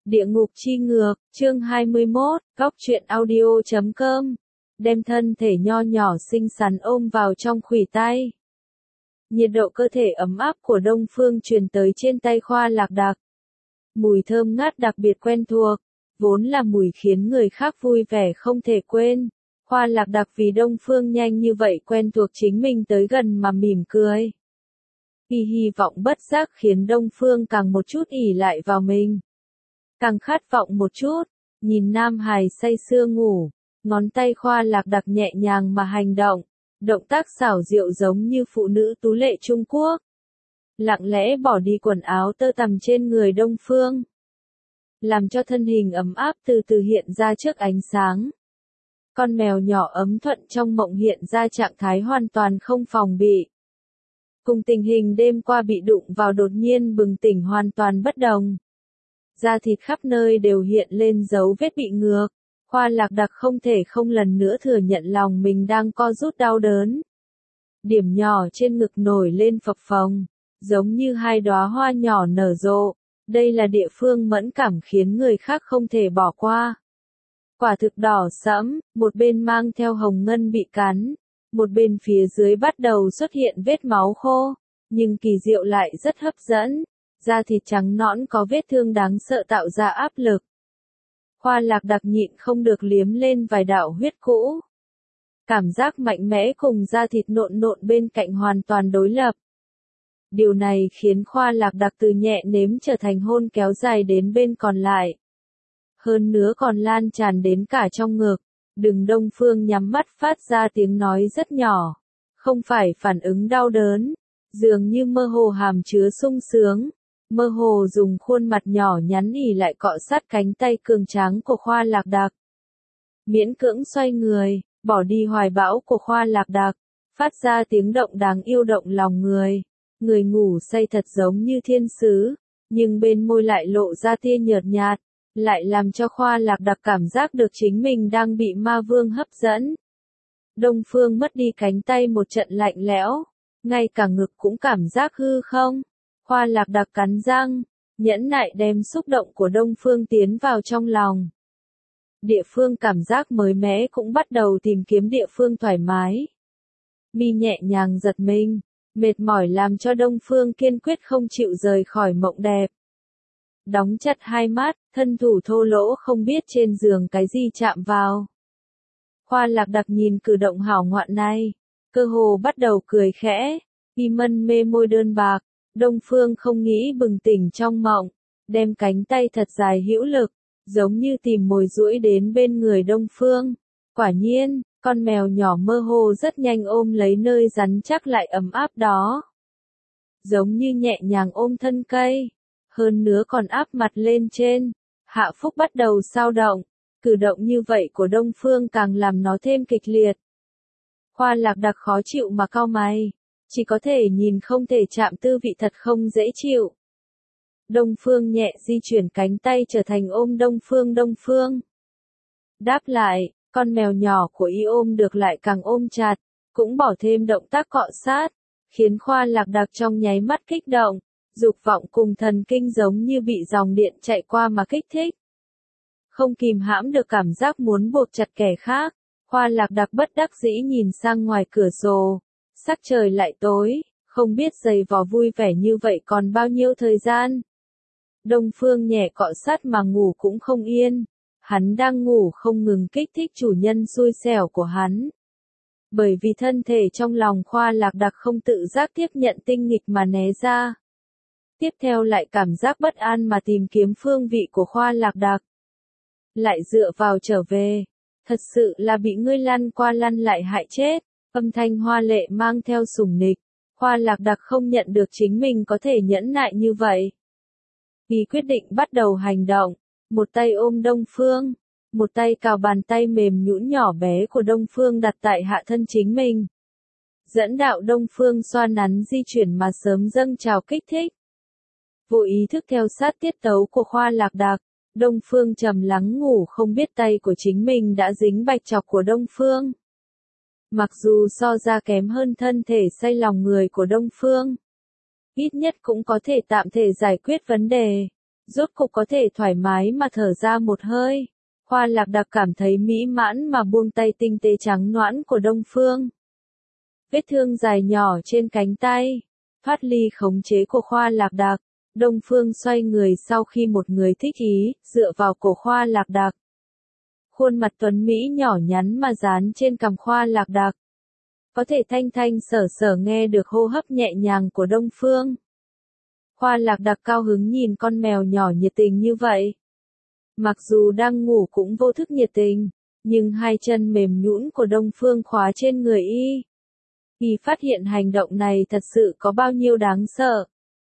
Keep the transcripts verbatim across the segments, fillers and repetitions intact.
Địa ngục chi ngược, chương hai mươi mốt, góc truyện audio chấm com, đem thân thể nho nhỏ xinh xắn ôm vào trong khuỷu tay. Nhiệt độ cơ thể ấm áp của Đông Phương truyền tới trên tay Khoa Lạc Đặc. Mùi thơm ngát đặc biệt quen thuộc, vốn là mùi khiến người khác vui vẻ không thể quên. Khoa Lạc Đặc vì Đông Phương nhanh như vậy quen thuộc chính mình tới gần mà mỉm cười. Hy hy vọng bất giác khiến Đông Phương càng một chút ỉ lại vào mình. Càng khát vọng một chút, nhìn Nam Hải say sưa ngủ, ngón tay Khoa Lạc Đặc nhẹ nhàng mà hành động, động tác xảo diệu giống như phụ nữ tú lệ Trung Quốc. Lặng lẽ bỏ đi quần áo tơ tằm trên người Đông Phương, làm cho thân hình ấm áp từ từ hiện ra trước ánh sáng. Con mèo nhỏ ấm thuận trong mộng hiện ra trạng thái hoàn toàn không phòng bị. Cùng tình hình đêm qua bị đụng vào đột nhiên bừng tỉnh hoàn toàn bất đồng. Da thịt khắp nơi đều hiện lên dấu vết bị ngược. Khoa Lạc Đặc không thể không lần nữa thừa nhận lòng mình đang co rút đau đớn. Điểm nhỏ trên ngực nổi lên phập phồng, giống như hai đóa hoa nhỏ nở rộ. Đây là địa phương mẫn cảm khiến người khác không thể bỏ qua. Quả thực đỏ sẫm, một bên mang theo hồng ngân bị cắn, một bên phía dưới bắt đầu xuất hiện vết máu khô, nhưng kỳ diệu lại rất hấp dẫn. Da thịt trắng nõn có vết thương đáng sợ tạo ra áp lực. Khoa Lạc Đặc nhịn không được liếm lên vài đạo huyết cũ. Cảm giác mạnh mẽ cùng da thịt nộn nộn bên cạnh hoàn toàn đối lập. Điều này khiến Khoa Lạc Đặc từ nhẹ nếm trở thành hôn kéo dài đến bên còn lại. Hơn nữa còn lan tràn đến cả trong ngực. Đừng Đông Phương nhắm mắt phát ra tiếng nói rất nhỏ. Không phải phản ứng đau đớn, dường như mơ hồ hàm chứa sung sướng. Mơ hồ dùng khuôn mặt nhỏ nhắn ỉ lại cọ sát cánh tay cường tráng của Khoa Lạc Đặc. Miễn cưỡng xoay người, bỏ đi hoài bão của Khoa Lạc Đặc, phát ra tiếng động đáng yêu động lòng người. Người ngủ say thật giống như thiên sứ, nhưng bên môi lại lộ ra tia nhợt nhạt, lại làm cho Khoa Lạc Đặc cảm giác được chính mình đang bị ma vương hấp dẫn. Đông Phương mất đi cánh tay một trận lạnh lẽo, ngay cả ngực cũng cảm giác hư không. Khoa Lạc Đặc cắn răng, nhẫn nại đem xúc động của Đông Phương tiến vào trong lòng. Địa phương cảm giác mới mẻ cũng bắt đầu tìm kiếm địa phương thoải mái. Mi nhẹ nhàng giật mình, mệt mỏi làm cho Đông Phương kiên quyết không chịu rời khỏi mộng đẹp. Đóng chặt hai mắt, thân thủ thô lỗ không biết trên giường cái gì chạm vào. Khoa Lạc Đặc nhìn cử động hảo ngoạn này, cơ hồ bắt đầu cười khẽ, y mân mê môi đơn bạc. Đông Phương không nghĩ bừng tỉnh trong mộng, đem cánh tay thật dài hữu lực, giống như tìm mồi duỗi đến bên người Đông Phương. Quả nhiên, con mèo nhỏ mơ hồ rất nhanh ôm lấy nơi rắn chắc lại ấm áp đó. Giống như nhẹ nhàng ôm thân cây, hơn nữa còn áp mặt lên trên, hạ phúc bắt đầu xao động, cử động như vậy của Đông Phương càng làm nó thêm kịch liệt. Khoa Lạc Đặc khó chịu mà cau mày. Chỉ có thể nhìn không thể chạm tư vị thật không dễ chịu. Đông Phương nhẹ di chuyển cánh tay trở thành ôm Đông Phương Đông Phương. Đáp lại, con mèo nhỏ của y ôm được lại càng ôm chặt, cũng bỏ thêm động tác cọ sát, khiến Khoa Lạc Đặc trong nháy mắt kích động, dục vọng cùng thần kinh giống như bị dòng điện chạy qua mà kích thích. Không kìm hãm được cảm giác muốn buộc chặt kẻ khác, Khoa Lạc Đặc bất đắc dĩ nhìn sang ngoài cửa sổ. Sắc trời lại tối, không biết giày vò vui vẻ như vậy còn bao nhiêu thời gian. Đông Phương nhẹ cọ sát mà ngủ cũng không yên. Hắn đang ngủ không ngừng kích thích chủ nhân xui xẻo của hắn. Bởi vì thân thể trong lòng Khoa Lạc Đặc không tự giác tiếp nhận tinh nghịch mà né ra. Tiếp theo lại cảm giác bất an mà tìm kiếm phương vị của Khoa Lạc Đặc. Lại dựa vào trở về. Thật sự là bị ngươi lăn qua lăn lại hại chết. Âm thanh hoa lệ mang theo sủng nịch, Khoa Lạc Đặc không nhận được chính mình có thể nhẫn nại như vậy. Y quyết định bắt đầu hành động, một tay ôm Đông Phương, một tay cào bàn tay mềm nhũn nhỏ bé của Đông Phương đặt tại hạ thân chính mình. Dẫn đạo Đông Phương xoa nắn di chuyển mà sớm dâng trào kích thích. Vô ý thức theo sát tiết tấu của Khoa Lạc Đặc, Đông Phương trầm lắng ngủ không biết tay của chính mình đã dính bạch chọc của Đông Phương. Mặc dù so ra kém hơn thân thể say lòng người của Đông Phương, ít nhất cũng có thể tạm thể giải quyết vấn đề. rốt cục có thể thoải mái mà thở ra một hơi. Hoa Lạc Đặc cảm thấy mỹ mãn mà buông tay tinh tế trắng nõn của Đông Phương. Vết thương dài nhỏ trên cánh tay, thoát ly khống chế của Hoa Lạc Đặc, Đông Phương xoay người sau khi một người thích ý, dựa vào cổ Hoa Lạc Đặc. Khuôn mặt tuấn Mỹ nhỏ nhắn mà dán trên cằm Hoa Lạc Đặc. Có thể thanh thanh sở sở nghe được hô hấp nhẹ nhàng của Đông Phương. Hoa Lạc Đặc cao hứng nhìn con mèo nhỏ nhiệt tình như vậy. Mặc dù đang ngủ cũng vô thức nhiệt tình, nhưng hai chân mềm nhũn của Đông Phương khóa trên người y. Y phát hiện hành động này thật sự có bao nhiêu đáng sợ.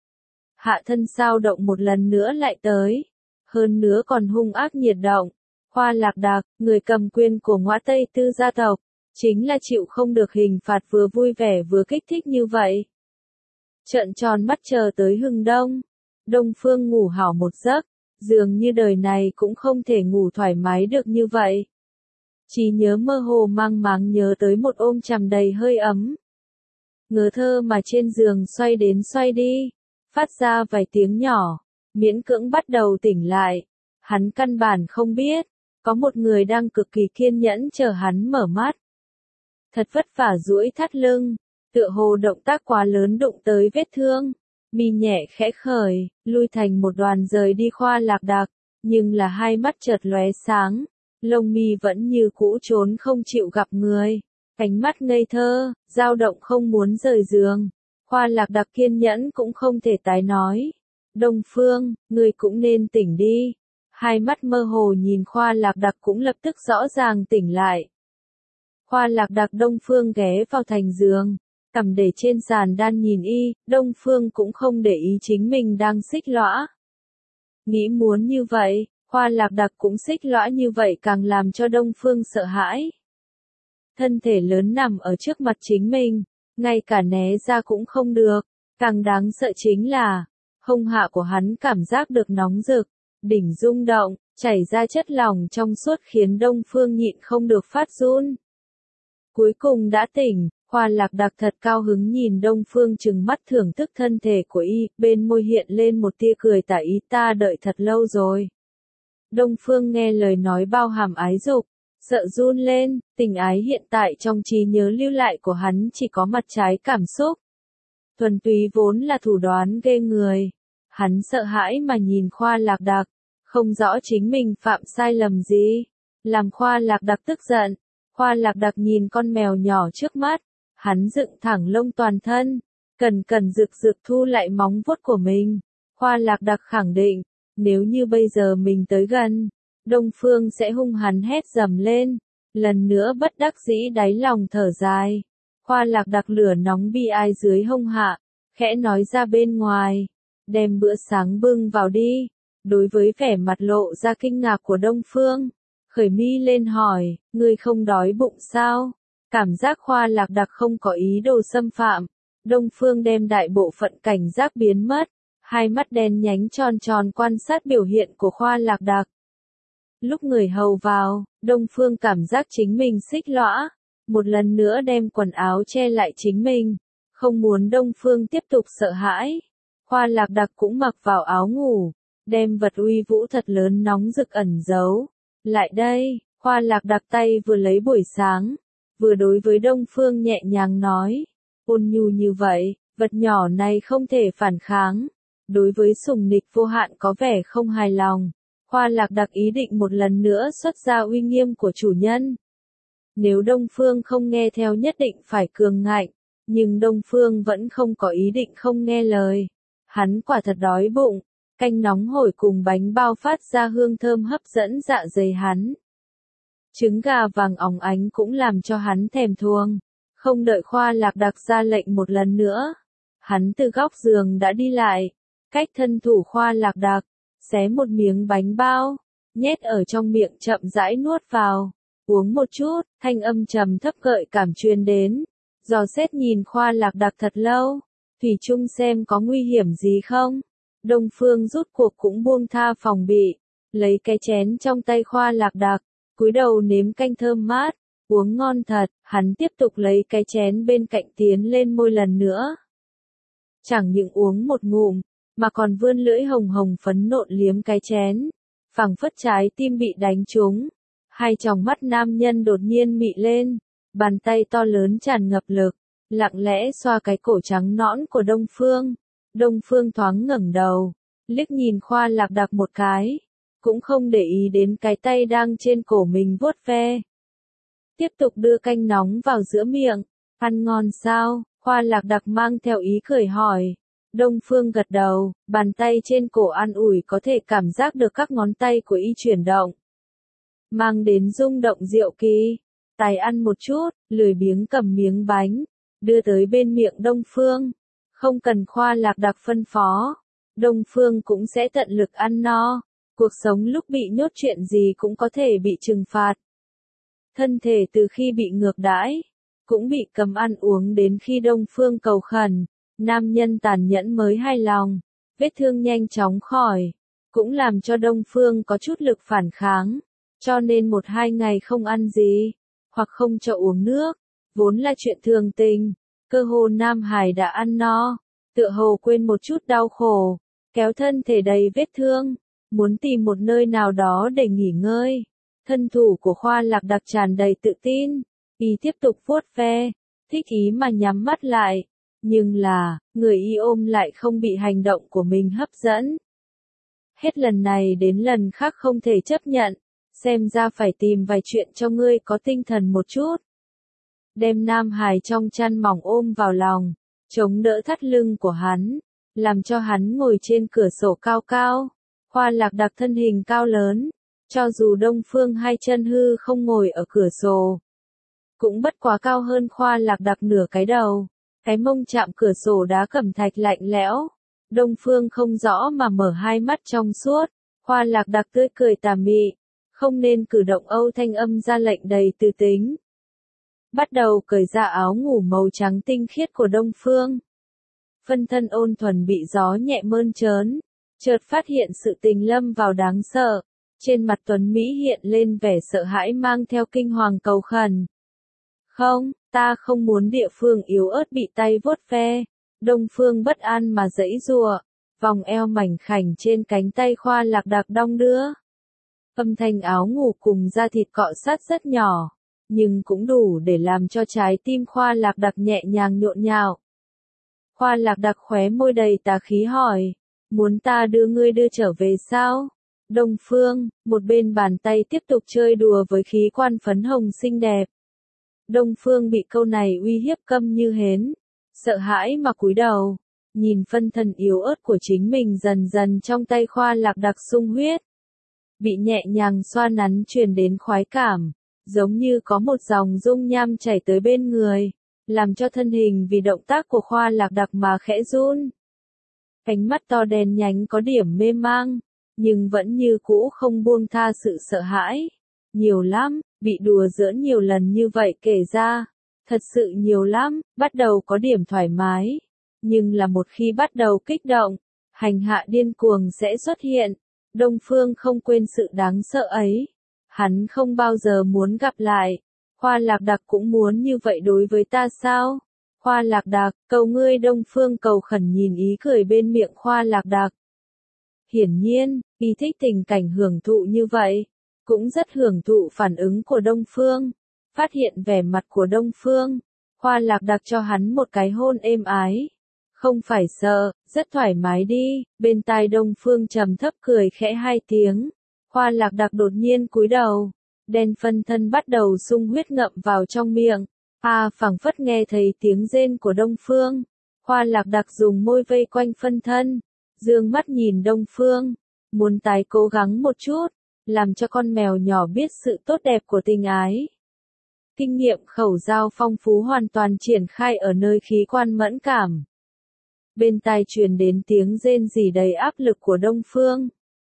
Hạ thân sao động một lần nữa lại tới, hơn nữa còn hung ác nhiệt động. Hoa Lạc Đặc, người cầm quyền của Ngõa Tây Tư gia tộc, chính là chịu không được hình phạt vừa vui vẻ vừa kích thích như vậy. Trợn tròn mắt chờ tới hừng đông, Đông Phương ngủ hảo một giấc, dường như đời này cũng không thể ngủ thoải mái được như vậy. Chỉ nhớ mơ hồ mang máng nhớ tới một ôm chầm đầy hơi ấm. Ngớ thơ mà trên giường xoay đến xoay đi, phát ra vài tiếng nhỏ, miễn cưỡng bắt đầu tỉnh lại. Hắn căn bản không biết, có một người đang cực kỳ kiên nhẫn chờ hắn mở mắt. Thật vất vả duỗi thắt lưng, tựa hồ động tác quá lớn đụng tới vết thương, mi nhẹ khẽ khởi, lui thành một đoàn rời đi Hoa Lạc Đặc, nhưng là hai mắt chợt lóe sáng, lông mi vẫn như cũ trốn không chịu gặp người, ánh mắt ngây thơ, dao động không muốn rời giường. Hoa Lạc Đặc kiên nhẫn cũng không thể tái nói. Đông Phương, người cũng nên tỉnh đi. Hai mắt mơ hồ nhìn Hoa Lạc Đặc cũng lập tức rõ ràng tỉnh lại. Hoa Lạc Đặc Đông Phương ghé vào thành giường, cằm để trên sàn đan nhìn y, Đông Phương cũng không để ý chính mình đang xích lõa. Nghĩ muốn như vậy, Hoa Lạc Đặc cũng xích lõa như vậy càng làm cho Đông Phương sợ hãi. Thân thể lớn nằm ở trước mặt chính mình, ngay cả né ra cũng không được, càng đáng sợ chính là, hông hạ của hắn cảm giác được nóng rực, đỉnh rung động, chảy ra chất lỏng trong suốt khiến Đông Phương nhịn không được phát run. Cuối cùng đã tỉnh, Hoa Lạc Đặc thật cao hứng nhìn Đông Phương trừng mắt thưởng thức thân thể của y, bên môi hiện lên một tia cười tà ý, ta đợi thật lâu rồi. Đông Phương nghe lời nói bao hàm ái dục, sợ run lên, tình ái hiện tại trong trí nhớ lưu lại của hắn chỉ có mặt trái cảm xúc. Thuần túy vốn là thủ đoán ghê người. Hắn sợ hãi mà nhìn Hoa Lạc Đặc, không rõ chính mình phạm sai lầm gì, làm Hoa Lạc Đặc tức giận. Hoa Lạc Đặc nhìn con mèo nhỏ trước mắt, hắn dựng thẳng lông toàn thân, cần cần rực rực thu lại móng vuốt của mình. Hoa Lạc Đặc khẳng định, nếu như bây giờ mình tới gần, Đông Phương sẽ hung hắn hét dầm lên, lần nữa bất đắc dĩ đáy lòng thở dài. Hoa Lạc Đặc lửa nóng bi ai dưới hông hạ, khẽ nói ra bên ngoài, đem bữa sáng bưng vào đi. Đối với vẻ mặt lộ ra kinh ngạc của Đông Phương, khởi mi lên hỏi, ngươi không đói bụng sao? Cảm giác Hoa Lạc Đặc không có ý đồ xâm phạm, Đông Phương đem đại bộ phận cảnh giác biến mất, hai mắt đen nhánh tròn tròn quan sát biểu hiện của Hoa Lạc Đặc. Lúc người hầu vào, Đông Phương cảm giác chính mình xích lõa, một lần nữa đem quần áo che lại chính mình, không muốn Đông Phương tiếp tục sợ hãi. Hoa Lạc Đặc cũng mặc vào áo ngủ, đem vật uy vũ thật lớn nóng rực ẩn giấu. Lại đây, Hoa Lạc Đặc tay vừa lấy buổi sáng, vừa đối với Đông Phương nhẹ nhàng nói, ôn nhu như vậy, vật nhỏ này không thể phản kháng. Đối với sủng nịch vô hạn có vẻ không hài lòng, Hoa Lạc Đặc ý định một lần nữa xuất ra uy nghiêm của chủ nhân. Nếu Đông Phương không nghe theo nhất định phải cường ngạnh, nhưng Đông Phương vẫn không có ý định không nghe lời. Hắn quả thật đói bụng, canh nóng hổi cùng bánh bao phát ra hương thơm hấp dẫn dạ dày hắn. Trứng gà vàng óng ánh cũng làm cho hắn thèm thuồng. Không đợi Hoa Lạc Đặc ra lệnh một lần nữa, hắn từ góc giường đã đi lại, cách thân thủ Hoa Lạc Đặc, xé một miếng bánh bao, nhét ở trong miệng chậm rãi nuốt vào, uống một chút, thanh âm trầm thấp gợi cảm truyền đến, dò xét nhìn Hoa Lạc Đặc thật lâu, thủy chung xem có nguy hiểm gì không. Đông Phương rút cuộc cũng buông tha phòng bị, lấy cái chén trong tay Hoa Lạc Đặc, cúi đầu nếm canh thơm mát, uống ngon thật, hắn tiếp tục lấy cái chén bên cạnh tiến lên môi lần nữa. Chẳng những uống một ngụm, mà còn vươn lưỡi hồng hồng phấn nộn liếm cái chén, phảng phất trái tim bị đánh trúng. Hai tròng mắt nam nhân đột nhiên mị lên, bàn tay to lớn tràn ngập lực, lặng lẽ xoa cái cổ trắng nõn của Đông Phương. Đông Phương thoáng ngẩng đầu, liếc nhìn Khoa Lạc Đặc một cái, cũng không để ý đến cái tay đang trên cổ mình vuốt ve. Tiếp tục đưa canh nóng vào giữa miệng, ăn ngon sao? Khoa Lạc Đặc mang theo ý cười hỏi. Đông Phương gật đầu, bàn tay trên cổ an ủi có thể cảm giác được các ngón tay của y chuyển động, mang đến rung động diệu kỳ. Tài ăn một chút, lười biếng cầm miếng bánh, đưa tới bên miệng Đông Phương. Không cần Khoa Lạc Đặc phân phó, Đông Phương cũng sẽ tận lực ăn no. Cuộc sống lúc bị nhốt chuyện gì cũng có thể bị trừng phạt. Thân thể từ khi bị ngược đãi, cũng bị cấm ăn uống đến khi Đông Phương cầu khẩn, nam nhân tàn nhẫn mới hài lòng, vết thương nhanh chóng khỏi, cũng làm cho Đông Phương có chút lực phản kháng, cho nên một hai ngày không ăn gì, hoặc không cho uống nước, vốn là chuyện thường tình, cơ hồ Nam Hải đã ăn no, tựa hồ quên một chút đau khổ, kéo thân thể đầy vết thương, muốn tìm một nơi nào đó để nghỉ ngơi. Thân thủ của Khoa Lạc Đặc tràn đầy tự tin, y tiếp tục vuốt ve, thích ý mà nhắm mắt lại, nhưng là, người y ôm lại không bị hành động của mình hấp dẫn. Hết lần này đến lần khác không thể chấp nhận, xem ra phải tìm vài chuyện cho ngươi có tinh thần một chút. Đem Nam Hải trong chăn mỏng ôm vào lòng, chống đỡ thắt lưng của hắn, làm cho hắn ngồi trên cửa sổ cao cao. Khoa Lạc Đặc thân hình cao lớn, cho dù Đông Phương hai chân hư không ngồi ở cửa sổ, cũng bất quá cao hơn Khoa Lạc Đặc nửa cái đầu. Cái mông chạm cửa sổ đá cẩm thạch lạnh lẽo. Đông Phương không rõ mà mở hai mắt trong suốt. Khoa Lạc Đặc tươi cười tà mị, không nên cử động Âu thanh âm ra lệnh đầy tư tính. Bắt đầu cởi ra áo ngủ màu trắng tinh khiết của Đông Phương. Phân thân ôn thuần bị gió nhẹ mơn trớn, chợt phát hiện sự tình lâm vào đáng sợ. Trên mặt Tuấn Mỹ hiện lên vẻ sợ hãi mang theo kinh hoàng cầu khẩn. Không, ta không muốn địa phương yếu ớt bị tay vuốt ve. Đông Phương bất an mà giãy giụa, vòng eo mảnh khảnh trên cánh tay Khoa Lạc Đặc đong đưa. Âm thanh áo ngủ cùng da thịt cọ sát rất nhỏ, nhưng cũng đủ để làm cho trái tim Khoa Lạc Đặc nhẹ nhàng nhộn nhạo. Khoa Lạc Đặc khóe môi đầy tà khí hỏi, muốn ta đưa ngươi đưa trở về sao? Đông Phương, một bên bàn tay tiếp tục chơi đùa với khí quan phấn hồng xinh đẹp. Đông Phương bị câu này uy hiếp câm như hến, sợ hãi mà cúi đầu, nhìn phân thân yếu ớt của chính mình dần dần trong tay Khoa Lạc Đặc sung huyết. Bị nhẹ nhàng xoa nắn truyền đến khoái cảm, giống như có một dòng dung nham chảy tới bên người, làm cho thân hình vì động tác của Khoa Lạc Đặc mà khẽ run. Cánh mắt to đen nhánh có điểm mê mang, nhưng vẫn như cũ không buông tha sự sợ hãi. Nhiều lắm, bị đùa giỡn nhiều lần như vậy kể ra, thật sự nhiều lắm, bắt đầu có điểm thoải mái, nhưng là một khi bắt đầu kích động, hành hạ điên cuồng sẽ xuất hiện. Đông Phương không quên sự đáng sợ ấy, hắn không bao giờ muốn gặp lại. Khoa Lạc Đặc cũng muốn như vậy đối với ta sao? Khoa Lạc Đặc, cầu ngươi. Đông Phương cầu khẩn nhìn ý cười bên miệng Khoa Lạc Đặc. Hiển nhiên, y thích tình cảnh hưởng thụ như vậy, cũng rất hưởng thụ phản ứng của Đông Phương. Phát hiện vẻ mặt của Đông Phương, Khoa Lạc Đặc cho hắn một cái hôn êm ái. Không phải sợ, rất thoải mái đi. Bên tai Đông Phương trầm thấp cười khẽ hai tiếng. Khoa Lạc Đặc đột nhiên cúi đầu, đen phân thân bắt đầu sung huyết ngậm vào trong miệng. À, phảng phất nghe thấy tiếng rên của Đông Phương. Khoa Lạc Đặc dùng môi vây quanh phân thân, dương mắt nhìn Đông Phương, muốn tái cố gắng một chút, làm cho con mèo nhỏ biết sự tốt đẹp của tình ái. Kinh nghiệm khẩu giao phong phú hoàn toàn triển khai ở nơi khí quan mẫn cảm. Bên tai truyền đến tiếng rên rỉ đầy áp lực của Đông Phương.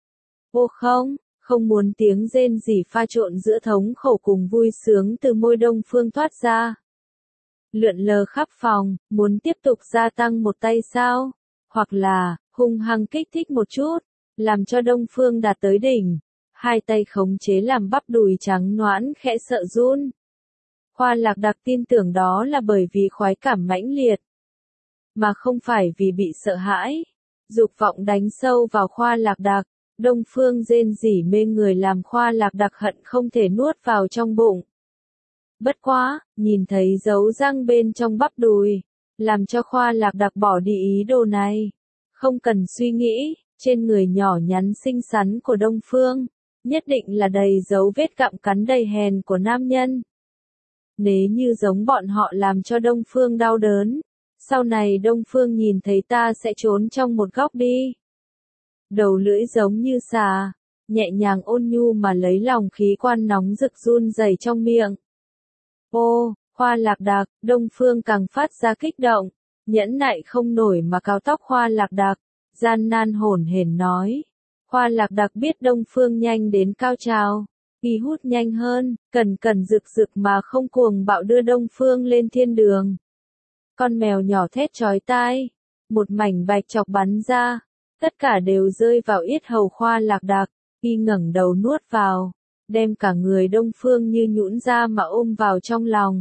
Ô không, không muốn tiếng rên rỉ pha trộn giữa thống khổ cùng vui sướng từ môi Đông Phương thoát ra. Lượn lờ khắp phòng, muốn tiếp tục gia tăng một tay sao? Hoặc là, hung hăng kích thích một chút, làm cho Đông Phương đạt tới đỉnh. Hai tay khống chế làm bắp đùi trắng nõn khẽ sợ run. Khoa Lạc Đặc tin tưởng đó là bởi vì khoái cảm mãnh liệt, mà không phải vì bị sợ hãi. dục vọng đánh sâu vào Khoa Lạc Đặc, Đông Phương rên rỉ mê người làm Khoa Lạc Đặc hận không thể nuốt vào trong bụng. Bất quá, nhìn thấy dấu răng bên trong bắp đùi, làm cho Khoa Lạc Đặc bỏ đi ý đồ này. Không cần suy nghĩ, trên người nhỏ nhắn xinh xắn của Đông Phương, nhất định là đầy dấu vết gặm cắn đầy hèn của nam nhân. Nếu như giống bọn họ làm cho Đông Phương đau đớn, sau này Đông Phương nhìn thấy ta sẽ trốn trong một góc đi. Đầu lưỡi giống như xà, nhẹ nhàng ôn nhu mà lấy lòng khí quan nóng rực run rẩy trong miệng. Ô, Khoa Lạc Đặc, Đông Phương càng phát ra kích động, nhẫn nại không nổi mà cào tóc Khoa Lạc Đặc, gian nan hổn hển nói. Khoa Lạc Đặc biết Đông Phương nhanh đến cao trào, y hút nhanh hơn, cần cần rực rực mà không cuồng bạo đưa Đông Phương lên thiên đường. Con mèo nhỏ thét chói tai, một mảnh bạch chọc bắn ra, tất cả đều rơi vào yết hầu Khoa Lạc Đặc, y ngẩng đầu nuốt vào, đem cả người Đông Phương như nhũn ra mà ôm vào trong lòng.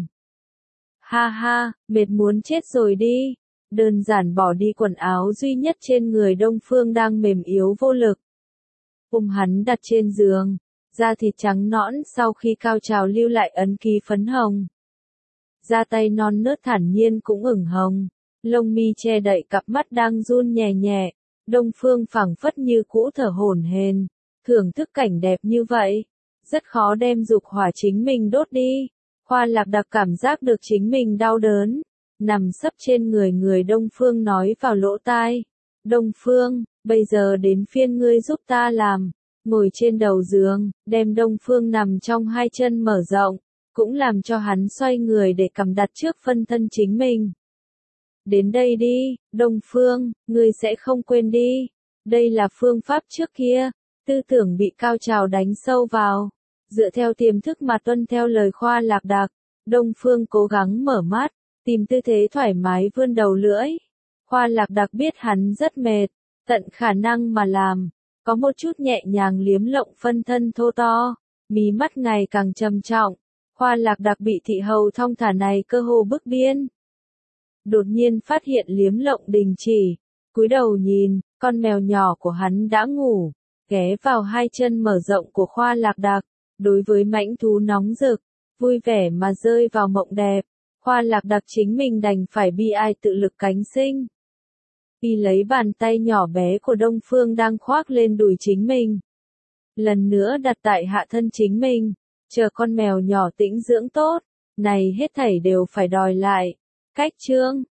Ha ha, mệt muốn chết rồi đi, đơn giản bỏ đi quần áo duy nhất trên người Đông Phương đang mềm yếu vô lực. Ôm hắn đặt trên giường, da thịt trắng nõn sau khi cao trào lưu lại ấn ký phấn hồng. Da tay non nớt thản nhiên cũng ửng hồng, lông mi che đậy cặp mắt đang run nhẹ nhẹ, Đông Phương phảng phất như cũ thở hổn hển, thưởng thức cảnh đẹp như vậy, rất khó đem dục hỏa chính mình đốt đi. Khoa Lạc Đặc cảm giác được chính mình đau đớn, nằm sấp trên người người Đông Phương nói vào lỗ tai. Đông Phương, bây giờ đến phiên ngươi giúp ta làm, ngồi trên đầu giường, đem Đông Phương nằm trong hai chân mở rộng, cũng làm cho hắn xoay người để cầm đặt trước phân thân chính mình. Đến đây đi, Đông Phương, ngươi sẽ không quên đi, đây là phương pháp trước kia, tư tưởng bị cao trào đánh sâu vào. Dựa theo tiềm thức mà tuân theo lời Khoa Lạc Đặc, Đông Phương cố gắng mở mắt, tìm tư thế thoải mái vươn đầu lưỡi. Khoa Lạc Đặc biết hắn rất mệt, tận khả năng mà làm, có một chút nhẹ nhàng liếm lộng phân thân thô to, mí mắt ngày càng trầm trọng. Khoa Lạc Đặc bị thị hầu thong thả này cơ hồ bức điên. Đột nhiên phát hiện liếm lộng đình chỉ, cúi đầu nhìn, con mèo nhỏ của hắn đã ngủ, ghé vào hai chân mở rộng của Khoa Lạc Đặc. Đối với mãnh thú nóng rực, vui vẻ mà rơi vào mộng đẹp, Khoa Lạc Đặc chính mình đành phải bi ai tự lực cánh sinh. Y lấy bàn tay nhỏ bé của Đông Phương đang khoác lên đùi chính mình, lần nữa đặt tại hạ thân chính mình, chờ con mèo nhỏ tĩnh dưỡng tốt, này hết thảy đều phải đòi lại. Cách chương